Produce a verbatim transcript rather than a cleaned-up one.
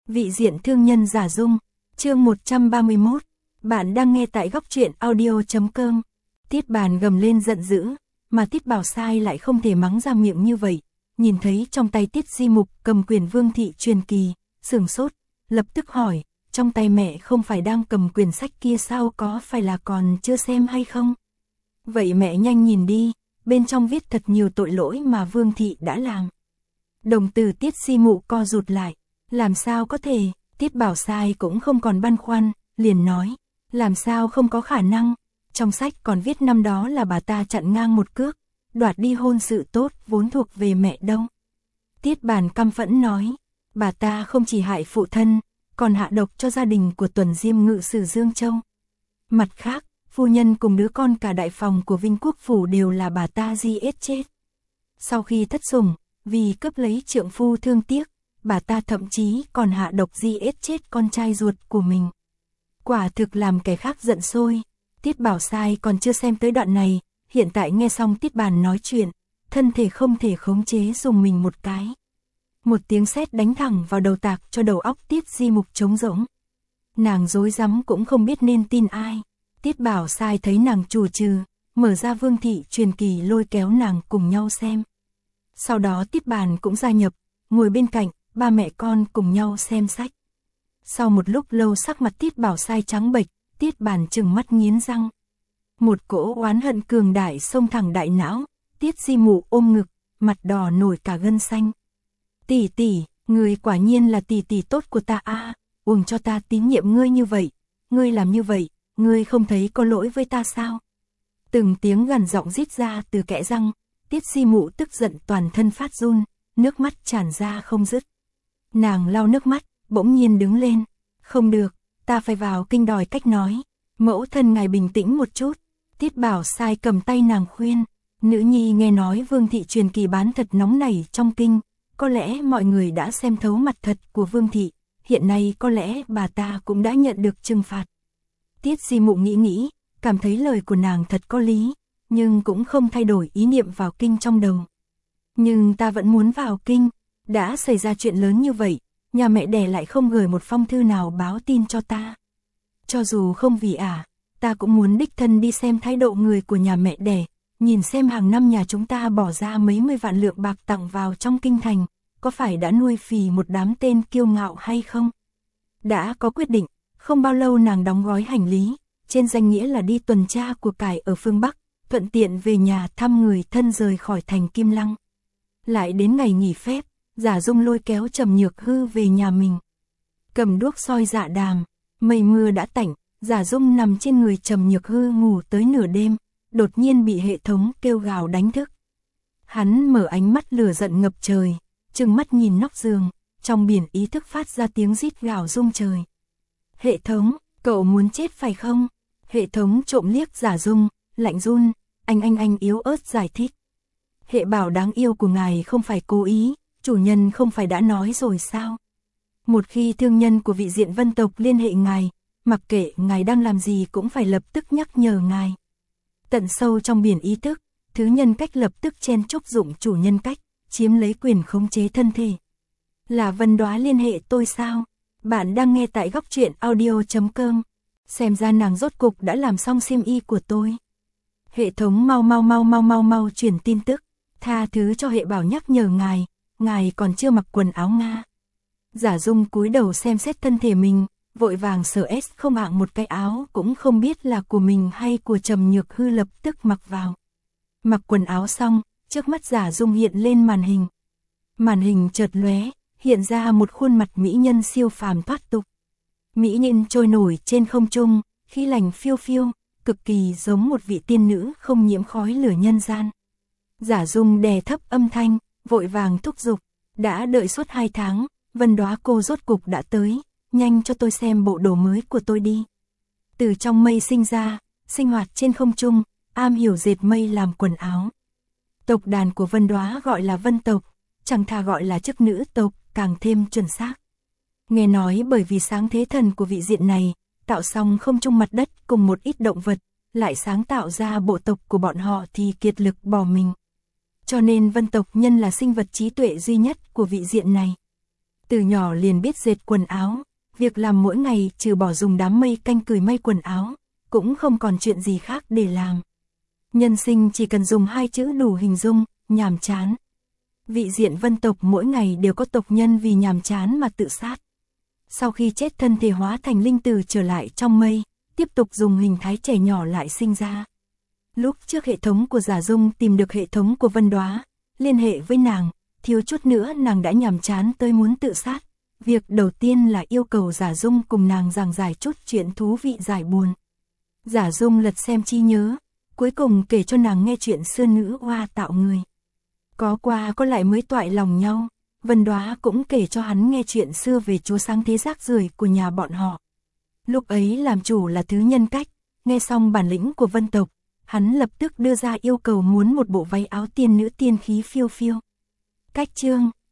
Vị diện thương nhân Giả Dung, chương một trăm ba mươi mốt. Bạn đang nghe tại góc truyện audio chấm com. Tiết Bàn gầm lên giận dữ, mà Tiết Bảo Sai lại không thể mắng ra miệng như vậy. Nhìn thấy trong tay Tiết Di Mục cầm quyển Vương Thị Truyền Kỳ, sửng sốt, lập tức hỏi, trong tay mẹ không phải đang cầm quyển sách kia sao, có phải là còn chưa xem hay không? Vậy mẹ nhanh nhìn đi, bên trong viết thật nhiều tội lỗi mà Vương Thị đã làm. Đồng tử Tiết Di Mục co rụt lại, làm sao có thể? Tiết Bảo Sai cũng không còn băn khoăn, liền nói, làm sao không có khả năng, trong sách còn viết năm đó là bà ta chặn ngang một cước, đoạt đi hôn sự tốt vốn thuộc về mẹ đâu. Tiết Bàn căm phẫn nói, bà ta không chỉ hại phụ thân, còn hạ độc cho gia đình của Tuần Diêm ngự sử Dương Châu. Mặt khác, phu nhân cùng đứa con cả đại phòng của Vinh Quốc Phủ đều là bà ta giết chết. Sau khi thất sủng, vì cướp lấy trượng phu thương tiếc, bà ta thậm chí còn hạ độc giết chết con trai ruột của mình. Quả thực làm kẻ khác giận sôi. Tiết Bảo Sai còn chưa xem tới đoạn này, hiện tại nghe xong Tiết Bàn nói chuyện, thân thể không thể khống chế dùng mình một cái. Một tiếng sét đánh thẳng vào đầu, tạc cho đầu óc Tiết Di Mục trống rỗng. Nàng rối rắm cũng không biết nên tin ai. Tiết Bảo Sai thấy nàng chù chừ, mở ra Vương Thị Truyền Kỳ lôi kéo nàng cùng nhau xem. Sau đó Tiết Bàn cũng gia nhập, ngồi bên cạnh, ba mẹ con cùng nhau xem sách. Sau một lúc lâu sắc mặt Tiết Bảo Sai trắng bệch, Tiết Bàn trừng mắt nghiến răng. Một cỗ oán hận cường đại xông thẳng đại não, Tiết Di Mục ôm ngực, mặt đỏ nổi cả gân xanh. Tỷ tỷ, ngươi quả nhiên là tỷ tỷ tốt của ta a, à, uổng cho ta tín nhiệm ngươi như vậy, ngươi làm như vậy, ngươi không thấy có lỗi với ta sao? Từng tiếng gằn giọng rít ra từ kẽ răng, Tiết Di Mục tức giận toàn thân phát run, nước mắt tràn ra không dứt. Nàng lau nước mắt, bỗng nhiên đứng lên, không được, ta phải vào kinh đòi cách nói, mẫu thân ngài bình tĩnh một chút. Tiết Bảo Sai cầm tay nàng khuyên, nữ nhi nghe nói Vương Thị Truyền Kỳ bán thật nóng nảy trong kinh, có lẽ mọi người đã xem thấu mặt thật của Vương Thị, hiện nay có lẽ bà ta cũng đã nhận được trừng phạt. Tiết Di Mục nghĩ nghĩ, cảm thấy lời của nàng thật có lý, nhưng cũng không thay đổi ý niệm vào kinh trong đầu. Nhưng ta vẫn muốn vào kinh, đã xảy ra chuyện lớn như vậy, nhà mẹ đẻ lại không gửi một phong thư nào báo tin cho ta. Cho dù không vì ả, à, ta cũng muốn đích thân đi xem thái độ người của nhà mẹ đẻ, nhìn xem hàng năm nhà chúng ta bỏ ra mấy mươi vạn lượng bạc tặng vào trong kinh thành, có phải đã nuôi phì một đám tên kiêu ngạo hay không? Đã có quyết định, không bao lâu nàng đóng gói hành lý, trên danh nghĩa là đi tuần tra của cải ở phương Bắc, thuận tiện về nhà thăm người thân rời khỏi thành Kim Lăng. Lại đến ngày nghỉ phép, Giả Dung lôi kéo Trầm Nhược Hư về nhà mình. Cầm đuốc soi dạ đàm, mây mưa đã tạnh, Giả Dung nằm trên người Trầm Nhược Hư ngủ tới nửa đêm, đột nhiên bị hệ thống kêu gào đánh thức. Hắn mở ánh mắt lửa giận ngập trời, trừng mắt nhìn nóc giường, trong biển ý thức phát ra tiếng rít gào rung trời. Hệ thống, cậu muốn chết phải không? Hệ thống trộm liếc Giả Dung, lạnh run, anh anh anh yếu ớt giải thích. Hệ bảo đáng yêu của ngài không phải cố ý, chủ nhân không phải đã nói rồi sao? Một khi thương nhân của vị diện Vân tộc liên hệ ngài, mặc kệ ngài đang làm gì cũng phải lập tức nhắc nhở ngài. Tận sâu trong biển ý thức, thứ nhân cách lập tức chen chúc dụng chủ nhân cách, chiếm lấy quyền khống chế thân thể. Là Vân Đóa liên hệ tôi sao? Bạn đang nghe tại góc truyện audio chấm com. Xem ra nàng rốt cục đã làm xong xiêm y của tôi. Hệ thống mau mau mau mau mau mau truyền tin tức, tha thứ cho hệ bảo nhắc nhở ngài, ngài còn chưa mặc quần áo Nga. Giả Dung cúi đầu xem xét thân thể mình, vội vàng sờ ét không hạng một cái áo cũng không biết là của mình hay của Trầm Nhược Hư lập tức mặc vào. Mặc quần áo xong, trước mắt Giả Dung hiện lên màn hình. Màn hình chợt lóe, hiện ra một khuôn mặt mỹ nhân siêu phàm thoát tục. Mỹ nhân trôi nổi trên không trung, khí lành phiêu phiêu, cực kỳ giống một vị tiên nữ không nhiễm khói lửa nhân gian. Giả Dung đè thấp âm thanh, vội vàng thúc giục, đã đợi suốt hai tháng, Vân Đóa cô rốt cục đã tới, nhanh cho tôi xem bộ đồ mới của tôi đi. Từ trong mây sinh ra, sinh hoạt trên không trung, am hiểu dệt mây làm quần áo. Tộc đàn của Vân Đóa gọi là Vân tộc, chẳng thà gọi là chức nữ tộc, càng thêm chuẩn xác. Nghe nói bởi vì sáng thế thần của vị diện này, tạo xong không trung mặt đất cùng một ít động vật, lại sáng tạo ra bộ tộc của bọn họ thì kiệt lực bỏ mình. Cho nên Vân tộc nhân là sinh vật trí tuệ duy nhất của vị diện này. Từ nhỏ liền biết dệt quần áo, việc làm mỗi ngày trừ bỏ dùng đám mây canh cười may quần áo, cũng không còn chuyện gì khác để làm. Nhân sinh chỉ cần dùng hai chữ đủ hình dung, nhàm chán. Vị diện Vân tộc mỗi ngày đều có tộc nhân vì nhàm chán mà tự sát. Sau khi chết thân thể hóa thành linh tử trở lại trong mây, tiếp tục dùng hình thái trẻ nhỏ lại sinh ra. Lúc trước hệ thống của Giả Dung tìm được hệ thống của Vân Đóa, liên hệ với nàng, thiếu chút nữa nàng đã nhàm chán tới muốn tự sát. Việc đầu tiên là yêu cầu Giả Dung cùng nàng giảng giải chút chuyện thú vị giải buồn. Giả Dung lật xem trí nhớ, cuối cùng kể cho nàng nghe chuyện xưa nữ oa tạo người. Có qua có lại mới toại lòng nhau, Vân Đóa cũng kể cho hắn nghe chuyện xưa về chúa sáng thế rác rưởi của nhà bọn họ. Lúc ấy làm chủ là thứ nhân cách, nghe xong bản lĩnh của Vân tộc, hắn lập tức đưa ra yêu cầu muốn một bộ váy áo tiên nữ tiên khí phiêu phiêu. Cách chương